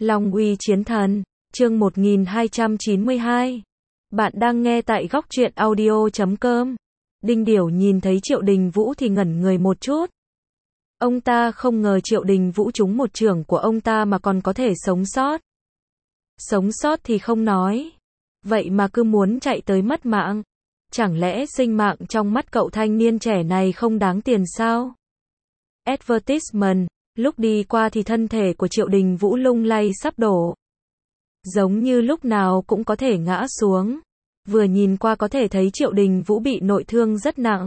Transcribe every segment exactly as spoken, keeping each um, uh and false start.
Long uy chiến thần, chương một nghìn hai trăm chín mươi hai. Bạn đang nghe tại góc truyện audio chấm com. Đinh Điểu nhìn thấy Triệu Đình Vũ thì ngẩn người một chút. Ông ta không ngờ Triệu Đình Vũ trúng một chưởng của ông ta mà còn có thể sống sót. Sống sót thì không nói. Vậy mà cứ muốn chạy tới mất mạng. Chẳng lẽ sinh mạng trong mắt cậu thanh niên trẻ này không đáng tiền sao? Advertisement. Lúc đi qua thì thân thể của Triệu Đình Vũ lung lay sắp đổ. Giống như lúc nào cũng có thể ngã xuống. Vừa nhìn qua có thể thấy Triệu Đình Vũ bị nội thương rất nặng.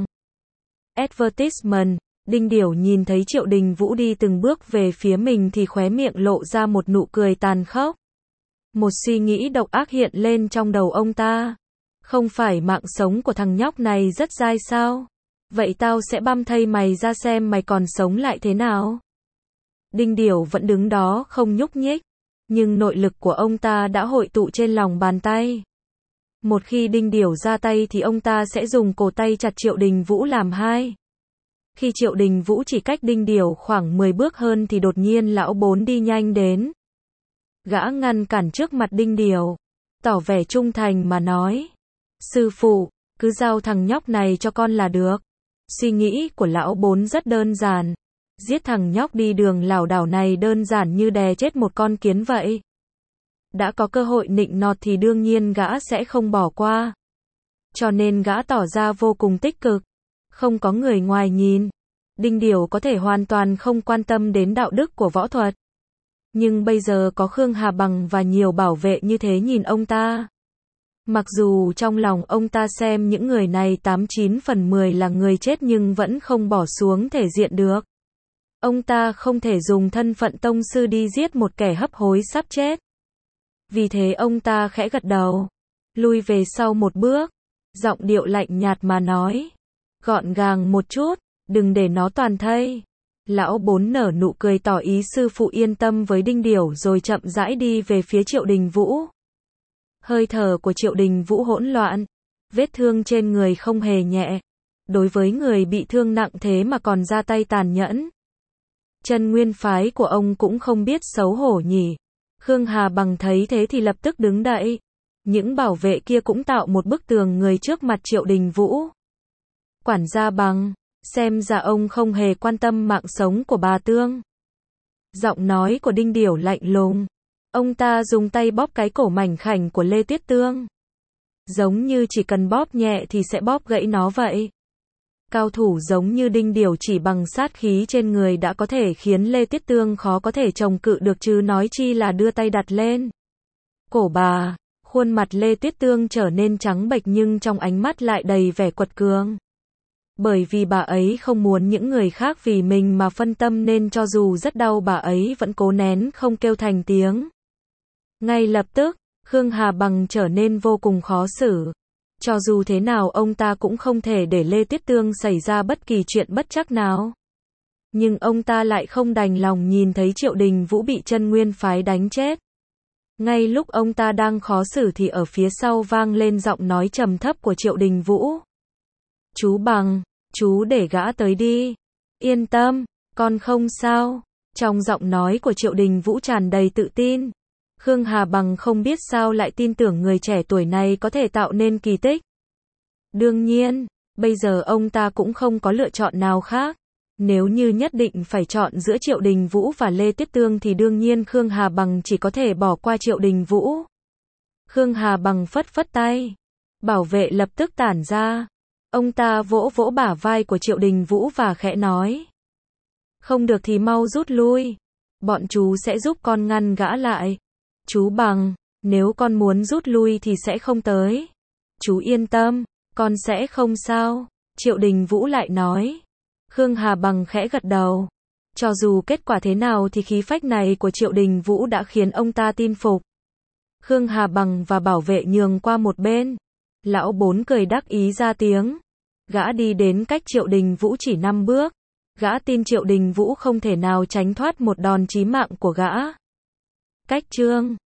Advertisement. Đinh Điểu nhìn thấy Triệu Đình Vũ đi từng bước về phía mình thì khóe miệng lộ ra một nụ cười tàn khốc. Một suy nghĩ độc ác hiện lên trong đầu ông ta. Không phải mạng sống của thằng nhóc này rất dai sao? Vậy tao sẽ băm thây mày ra xem mày còn sống lại thế nào? Đinh Điểu vẫn đứng đó không nhúc nhích. Nhưng nội lực của ông ta đã hội tụ trên lòng bàn tay. Một khi Đinh Điểu ra tay thì ông ta sẽ dùng cổ tay chặt Triệu Đình Vũ làm hai. Khi Triệu Đình Vũ chỉ cách Đinh Điểu khoảng mười bước hơn thì đột nhiên lão bốn đi nhanh đến. Gã ngăn cản trước mặt Đinh Điểu, tỏ vẻ trung thành mà nói. Sư phụ, cứ giao thằng nhóc này cho con là được. Suy nghĩ của lão bốn rất đơn giản. Giết thằng nhóc đi đường lảo đảo này đơn giản như đè chết một con kiến vậy. Đã có cơ hội nịnh nọt thì đương nhiên gã sẽ không bỏ qua. Cho nên gã tỏ ra vô cùng tích cực. Không có người ngoài nhìn. Đinh Điểu có thể hoàn toàn không quan tâm đến đạo đức của võ thuật. Nhưng bây giờ có Khương Hà Bằng và nhiều bảo vệ như thế nhìn ông ta. Mặc dù trong lòng ông ta xem những người này tám chín phần mười là người chết nhưng vẫn không bỏ xuống thể diện được. Ông ta không thể dùng thân phận tông sư đi giết một kẻ hấp hối sắp chết. Vì thế ông ta khẽ gật đầu, lui về sau một bước, giọng điệu lạnh nhạt mà nói. Gọn gàng một chút, đừng để nó toàn thây. Lão bốn nở nụ cười tỏ ý sư phụ yên tâm với Đinh Điểu rồi chậm rãi đi về phía Triệu Đình Vũ. Hơi thở của Triệu Đình Vũ hỗn loạn, vết thương trên người không hề nhẹ. Đối với người bị thương nặng thế mà còn ra tay tàn nhẫn. Chân nguyên phái của ông cũng không biết xấu hổ nhỉ. Khương Hà Bằng thấy thế thì lập tức đứng đậy. Những bảo vệ kia cũng tạo một bức tường người trước mặt Triệu Đình Vũ. Quản gia Bằng, xem ra ông không hề quan tâm mạng sống của bà Tương. Giọng nói của Đinh Điểu lạnh lùng. Ông ta dùng tay bóp cái cổ mảnh khảnh của Lê Tuyết Tương. Giống như chỉ cần bóp nhẹ thì sẽ bóp gãy nó vậy. Cao thủ giống như Đinh Điểu chỉ bằng sát khí trên người đã có thể khiến Lê Tuyết Tương khó có thể chống cự được chứ nói chi là đưa tay đặt lên. Cổ bà, khuôn mặt Lê Tuyết Tương trở nên trắng bệch nhưng trong ánh mắt lại đầy vẻ quật cường. Bởi vì bà ấy không muốn những người khác vì mình mà phân tâm nên cho dù rất đau bà ấy vẫn cố nén không kêu thành tiếng. Ngay lập tức, Khương Hà Bằng trở nên vô cùng khó xử. Cho dù thế nào ông ta cũng không thể để Lê Tuyết Tương xảy ra bất kỳ chuyện bất trắc nào. Nhưng ông ta lại không đành lòng nhìn thấy Triệu Đình Vũ bị chân nguyên phái đánh chết. Ngay lúc ông ta đang khó xử thì ở phía sau vang lên giọng nói trầm thấp của Triệu Đình Vũ. Chú Bằng, chú để gã tới đi. Yên tâm, con không sao. Trong giọng nói của Triệu Đình Vũ tràn đầy tự tin. Khương Hà Bằng không biết sao lại tin tưởng người trẻ tuổi này có thể tạo nên kỳ tích. Đương nhiên, bây giờ ông ta cũng không có lựa chọn nào khác. Nếu như nhất định phải chọn giữa Triệu Đình Vũ và Lê Tuyết Tương thì đương nhiên Khương Hà Bằng chỉ có thể bỏ qua Triệu Đình Vũ. Khương Hà Bằng phất phất tay. Bảo vệ lập tức tản ra. Ông ta vỗ vỗ bả vai của Triệu Đình Vũ và khẽ nói. Không được thì mau rút lui. Bọn chú sẽ giúp con ngăn gã lại. Chú Bằng, nếu con muốn rút lui thì sẽ không tới. Chú yên tâm, con sẽ không sao. Triệu Đình Vũ lại nói. Khương Hà Bằng khẽ gật đầu. Cho dù kết quả thế nào thì khí phách này của Triệu Đình Vũ đã khiến ông ta tin phục. Khương Hà Bằng và bảo vệ nhường qua một bên. Lão bốn cười đắc ý ra tiếng. Gã đi đến cách Triệu Đình Vũ chỉ năm bước. Gã tin Triệu Đình Vũ không thể nào tránh thoát một đòn chí mạng của gã. Cách chương